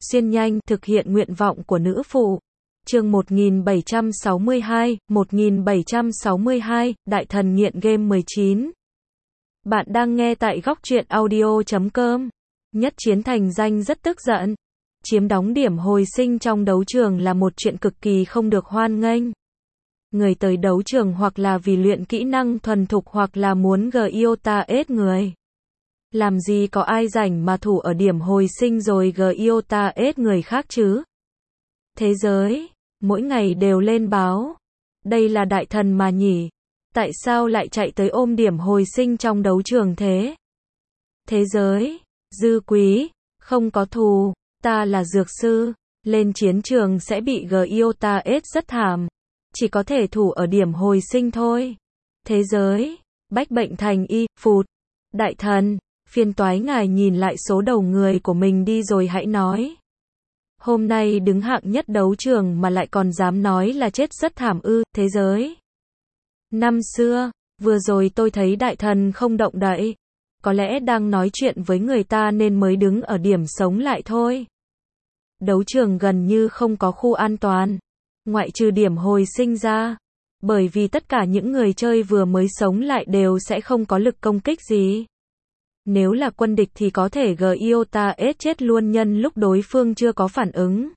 xuyên nhanh, thực hiện nguyện vọng của nữ phụ. Chương 1762, Đại thần nghiện game 19. Bạn đang nghe tại góc truyện audio.com. Nhất Chiến thành danh rất tức giận. Chiếm đóng điểm hồi sinh trong đấu trường là một chuyện cực kỳ không được hoan nghênh. Người tới đấu trường hoặc là vì luyện kỹ năng thuần thục hoặc là muốn GIOTA-S người. Làm gì có ai rảnh mà thủ ở điểm hồi sinh rồi GIOTA-S người khác chứ? Thế giới, mỗi ngày đều lên báo. Đây là đại thần mà nhỉ? Tại sao lại chạy tới ôm điểm hồi sinh trong đấu trường thế? Thế giới, Dư Quý, không có thù, ta là dược sư, lên chiến trường sẽ bị GIOTA-S rất thảm. Chỉ có thể thủ ở điểm hồi sinh thôi. Thế giới, bách bệnh thành y, phụt. Đại thần, phiền toái ngài nhìn lại số đầu người của mình đi rồi hãy nói. Hôm nay đứng hạng nhất đấu trường mà lại còn dám nói là chết rất thảm ư, thế giới. Năm xưa, vừa rồi tôi thấy đại thần không động đậy. Có lẽ đang nói chuyện với người ta nên mới đứng ở điểm sống lại thôi. Đấu trường gần như không có khu an toàn. Ngoại trừ điểm hồi sinh ra. Bởi vì tất cả những người chơi vừa mới sống lại đều sẽ không có lực công kích gì. Nếu là quân địch thì có thể GIOTA-S chết luôn nhân lúc đối phương chưa có phản ứng.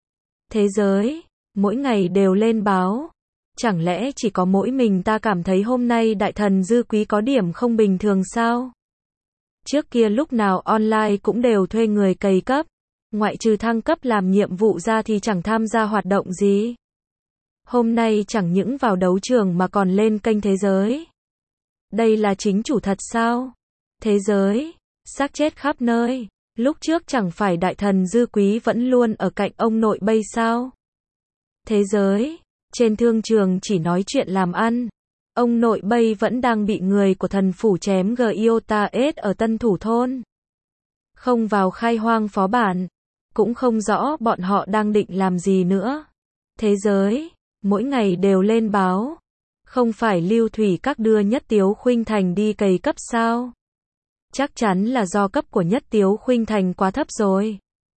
Thế giới, mỗi ngày đều lên báo. Chẳng lẽ chỉ có mỗi mình ta cảm thấy hôm nay đại thần Dư Quý có điểm không bình thường sao? Trước kia lúc nào online cũng đều thuê người cày cấp. Ngoại trừ thăng cấp làm nhiệm vụ ra thì chẳng tham gia hoạt động gì. Hôm nay chẳng những vào đấu trường mà còn lên kênh thế giới. Đây là chính chủ thật sao? Thế giới, xác chết khắp nơi. Lúc trước chẳng phải đại thần Dư Quý vẫn luôn ở cạnh ông nội bây sao? Thế giới, trên thương trường chỉ nói chuyện làm ăn. Ông nội bây vẫn đang bị người của thần phủ chém GIOTA-S ở Tân Thủ Thôn. Không vào khai hoang phó bản. Cũng không rõ bọn họ đang định làm gì nữa. Thế giới, mỗi ngày đều lên báo. Không phải Lưu Thủy Các đưa Nhất Tiếu Khuynh Thành đi cày cấp sao? Chắc chắn là do cấp của Nhất Tiếu Khuynh Thành quá thấp rồi.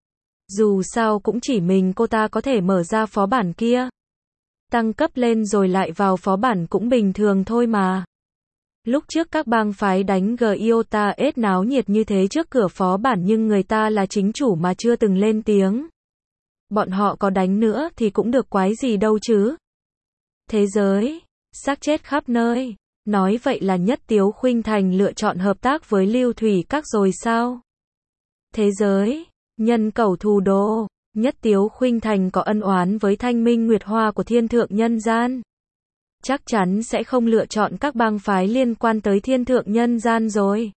Dù sao cũng chỉ mình cô ta có thể mở ra phó bản kia. Tăng cấp lên rồi lại vào phó bản cũng bình thường thôi mà. Lúc trước các bang phái đánh GIOTA-S náo nhiệt như thế trước cửa phó bản nhưng người ta là chính chủ mà chưa từng lên tiếng. Bọn họ có đánh nữa thì cũng được quái gì đâu chứ. Thế giới, xác chết khắp nơi. Nói vậy là Nhất Tiếu Khuynh Thành lựa chọn hợp tác với Lưu Thủy Các rồi sao? Thế giới, nhân cẩu thù đồ. Nhất Tiếu Khuynh Thành có ân oán với Thanh Minh Nguyệt Hoa của Thiên Thượng Nhân Gian. Chắc chắn sẽ không lựa chọn các bang phái liên quan tới Thiên Thượng Nhân Gian rồi.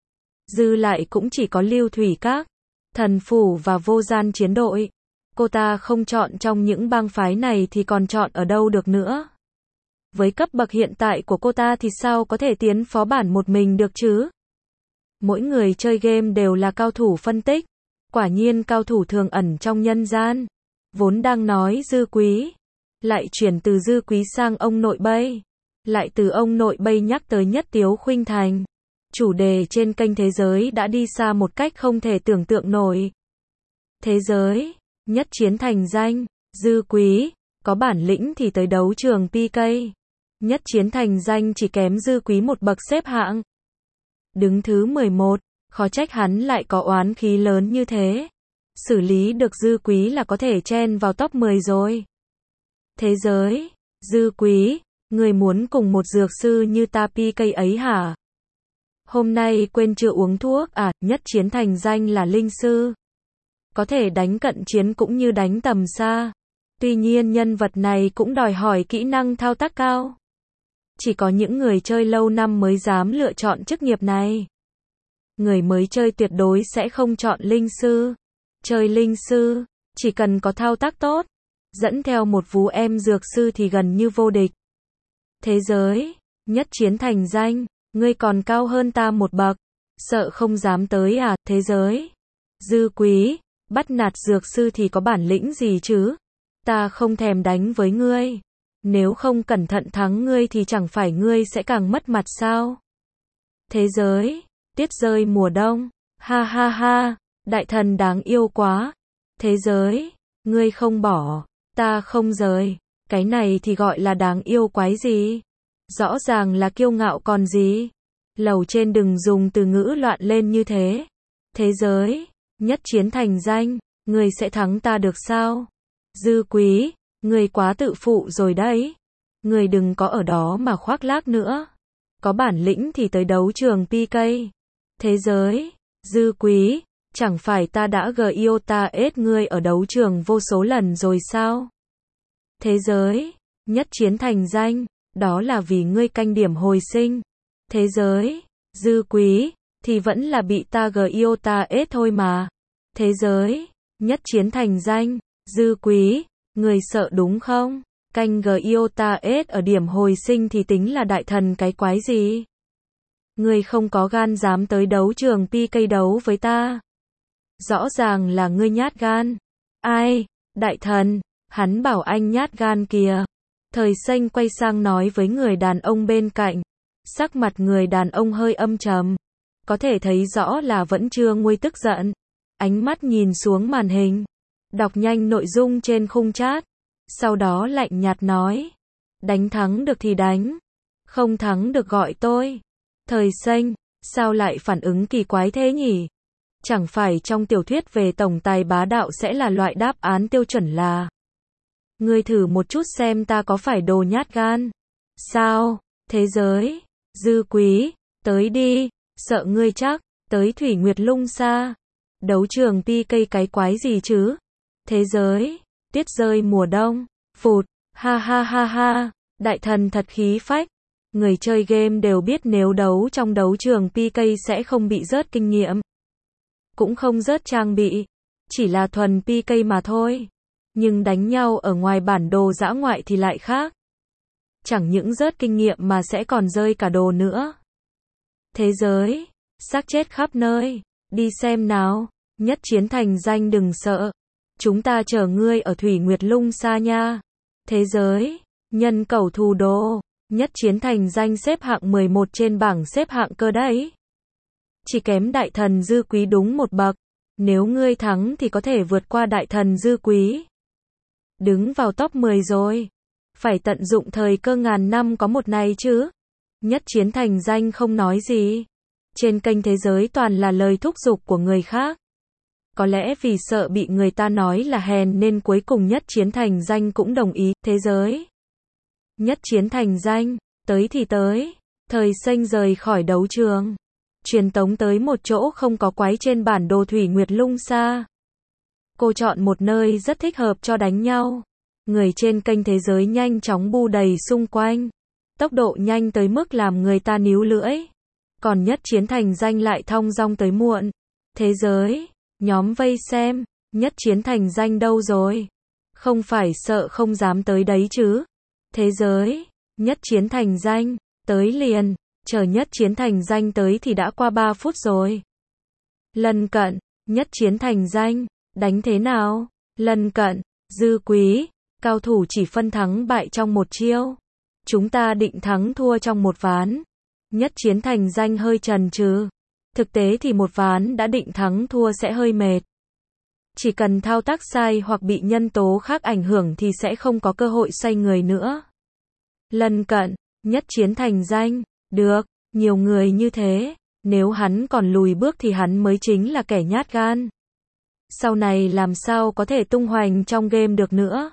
Dư lại cũng chỉ có Lưu Thủy Các, Thần Phủ và Vô Gian Chiến Đội. Cô ta không chọn trong những bang phái này thì còn chọn ở đâu được nữa. Với cấp bậc hiện tại của cô ta thì sao có thể tiến phó bản một mình được chứ? Mỗi người chơi game đều là cao thủ phân tích. Quả nhiên cao thủ thường ẩn trong nhân gian. Vốn đang nói Dư Quý. Lại chuyển từ Dư Quý sang ông nội bây. Lại từ ông nội bây nhắc tới Nhất Tiếu Khuynh Thành. Chủ đề trên kênh thế giới đã đi xa một cách không thể tưởng tượng nổi. Thế giới, Nhất Chiến thành danh, Dư Quý, có bản lĩnh thì tới đấu trường PK. Nhất Chiến thành danh chỉ kém Dư Quý một bậc xếp hạng. Đứng thứ 11, khó trách hắn lại có oán khí lớn như thế. Xử lý được Dư Quý là có thể chen vào top 10 rồi. Thế giới, Dư Quý, người muốn cùng một dược sư như ta PK ấy hả? Hôm nay quên chưa uống thuốc à? Nhất Chiến thành danh là linh sư. Có thể đánh cận chiến cũng như đánh tầm xa. Tuy nhiên nhân vật này cũng đòi hỏi kỹ năng thao tác cao. Chỉ có những người chơi lâu năm mới dám lựa chọn chức nghiệp này. Người mới chơi tuyệt đối sẽ không chọn linh sư. Chơi linh sư, chỉ cần có thao tác tốt, dẫn theo một vú em dược sư thì gần như vô địch. Thế giới, Nhất Chiến thành danh, ngươi còn cao hơn ta một bậc, sợ không dám tới à? Thế giới, Dư Quý, bắt nạt dược sư thì có bản lĩnh gì chứ? Ta không thèm đánh với ngươi. Nếu không cẩn thận thắng ngươi thì chẳng phải ngươi sẽ càng mất mặt sao? Thế giới, tuyết rơi mùa đông, ha ha ha, đại thần đáng yêu quá. Thế giới, ngươi không bỏ, ta không rời. Cái này thì gọi là đáng yêu quái gì? Rõ ràng là kiêu ngạo còn gì? Lầu trên đừng dùng từ ngữ loạn lên như thế. Thế giới, nhất chiến thành danh, ngươi sẽ thắng ta được sao? Dư Quý, ngươi quá tự phụ rồi đấy. Ngươi đừng có ở đó mà khoác lác nữa. Có bản lĩnh thì tới đấu trường PK. Thế giới, Dư Quý, chẳng phải ta đã GIOTA-ết ngươi ở đấu trường vô số lần rồi sao? Thế giới, nhất chiến thành danh, đó là vì ngươi canh điểm hồi sinh. Thế giới, Dư Quý, thì vẫn là bị ta GIOTA-ết thôi mà. Thế giới, nhất chiến thành danh, Dư Quý, ngươi sợ đúng không? Canh GIOTA-ết ở điểm hồi sinh thì tính là đại thần cái quái gì? Ngươi không có gan dám tới đấu trường PK đấu với ta. Rõ ràng là ngươi nhát gan. Ai? Đại thần, hắn bảo anh nhát gan kìa. Thời Xanh quay sang nói với người đàn ông bên cạnh. Sắc mặt người đàn ông hơi âm trầm. Có thể thấy rõ là vẫn chưa nguôi tức giận. Ánh mắt nhìn xuống màn hình. Đọc nhanh nội dung trên khung chat. Sau đó lạnh nhạt nói. Đánh thắng được thì đánh. Không thắng được gọi tôi. Thời Xanh, sao lại phản ứng kỳ quái thế nhỉ? Chẳng phải trong tiểu thuyết về tổng tài bá đạo sẽ là loại đáp án tiêu chuẩn là ngươi thử một chút xem ta có phải đồ nhát gan. Sao? Thế giới, Dư Quý, tới đi, sợ ngươi chắc, tới Thủy Nguyệt Lung Sa. Đấu trường PK cái quái gì chứ? Thế giới, tuyết rơi mùa đông, phụt, ha ha ha ha, đại thần thật khí phách. Người chơi game đều biết nếu đấu trong đấu trường PK sẽ không bị rớt kinh nghiệm. Cũng không rớt trang bị. Chỉ là thuần PK mà thôi. Nhưng đánh nhau ở ngoài bản đồ dã ngoại thì lại khác. Chẳng những rớt kinh nghiệm mà sẽ còn rơi cả đồ nữa. Thế giới, xác chết khắp nơi. Đi xem nào. Nhất chiến thành danh đừng sợ. Chúng ta chờ ngươi ở Thủy Nguyệt Lung Sa nha. Thế giới, nhân cẩu thủ đô. Nhất chiến thành danh xếp hạng 11 trên bảng xếp hạng cơ đấy. Chỉ kém đại thần Dư Quý đúng một bậc. Nếu ngươi thắng thì có thể vượt qua đại thần Dư Quý. Đứng vào top 10 rồi. Phải tận dụng thời cơ ngàn năm có một này chứ. Nhất chiến thành danh không nói gì. Trên kênh Thế Giới toàn là lời thúc giục của người khác. Có lẽ vì sợ bị người ta nói là hèn nên cuối cùng nhất chiến thành danh cũng đồng ý. Thế giới, nhất chiến thành danh, tới thì tới. Thời Xanh rời khỏi đấu trường. Truyền tống tới một chỗ không có quái trên bản đồ Thủy Nguyệt Lung Sa. Cô chọn một nơi rất thích hợp cho đánh nhau. Người trên kênh Thế Giới nhanh chóng bu đầy xung quanh. Tốc độ nhanh tới mức làm người ta níu lưỡi. Còn nhất chiến thành danh lại thong dong tới muộn. Thế giới, nhóm vây xem, nhất chiến thành danh đâu rồi? Không phải sợ không dám tới đấy chứ? Thế giới, nhất chiến thành danh, tới liền. Chờ nhất chiến thành danh tới thì đã qua 3 phút rồi. Lân cận, nhất chiến thành danh, đánh thế nào? Lân cận, Dư Quý, cao thủ chỉ phân thắng bại trong một chiêu. Chúng ta định thắng thua trong một ván. Nhất chiến thành danh hơi chần chừ. Thực tế thì một ván đã định thắng thua sẽ hơi mệt. Chỉ cần thao tác sai hoặc bị nhân tố khác ảnh hưởng thì sẽ không có cơ hội xoay người nữa. Lân cận, nhất chiến thành danh. Được, nhiều người như thế, nếu hắn còn lùi bước thì hắn mới chính là kẻ nhát gan. Sau này làm sao có thể tung hoành trong game được nữa?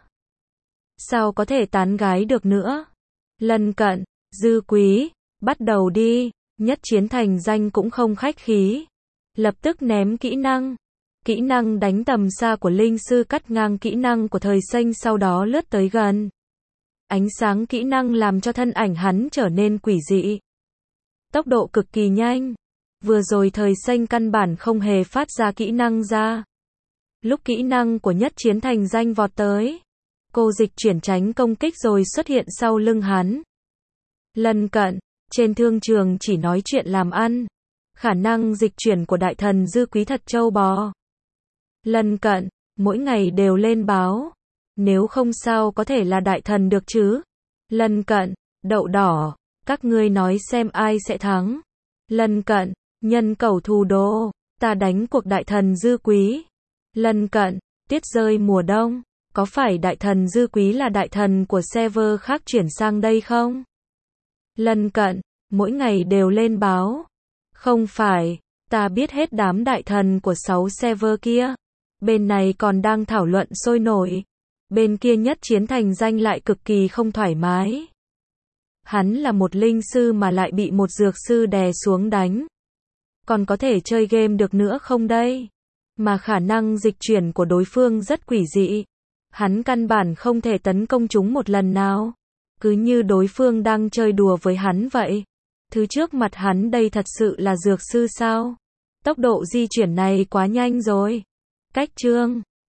Sao có thể tán gái được nữa? Lân cận, Dư Quý, bắt đầu đi. Nhất chiến thành danh cũng không khách khí. Lập tức ném kỹ năng. Kỹ năng đánh tầm xa của linh sư cắt ngang kỹ năng của Thời Xanh sau đó lướt tới gần. Ánh sáng kỹ năng làm cho thân ảnh hắn trở nên quỷ dị. Tốc độ cực kỳ nhanh. Vừa rồi Thời Xanh căn bản không hề phát ra kỹ năng ra. Lúc kỹ năng của nhất chiến thành danh vọt tới, cô dịch chuyển tránh công kích rồi xuất hiện sau lưng hắn. Lân cận, trên thương trường chỉ nói chuyện làm ăn. Khả năng dịch chuyển của đại thần Dư Quý thật trâu bò. Lân cận, mỗi ngày đều lên báo. Nếu không sao có thể là đại thần được chứ. Lân cận, đậu đỏ, các ngươi nói xem ai sẽ thắng. Lân cận, nhân cẩu thủ đô, ta đánh cuộc đại thần Dư Quý. Lân cận, Tuyết rơi mùa đông. Có phải đại thần Dư Quý là đại thần của server khác chuyển sang đây không? Lân cận, mỗi ngày đều lên báo. Không phải, ta biết hết đám đại thần của 6 server kia. Bên này còn đang thảo luận sôi nổi. Bên kia Nhất Chiến Thành Danh lại cực kỳ không thoải mái. Hắn là một linh sư mà lại bị một dược sư đè xuống đánh. Còn có thể chơi game được nữa không đây? Mà khả năng dịch chuyển của đối phương rất quỷ dị. Hắn căn bản không thể tấn công chúng một lần nào. Cứ như đối phương đang chơi đùa với hắn vậy. Thứ trước mặt hắn đây thật sự là dược sư sao? Tốc độ di chuyển này quá nhanh rồi. Cách chương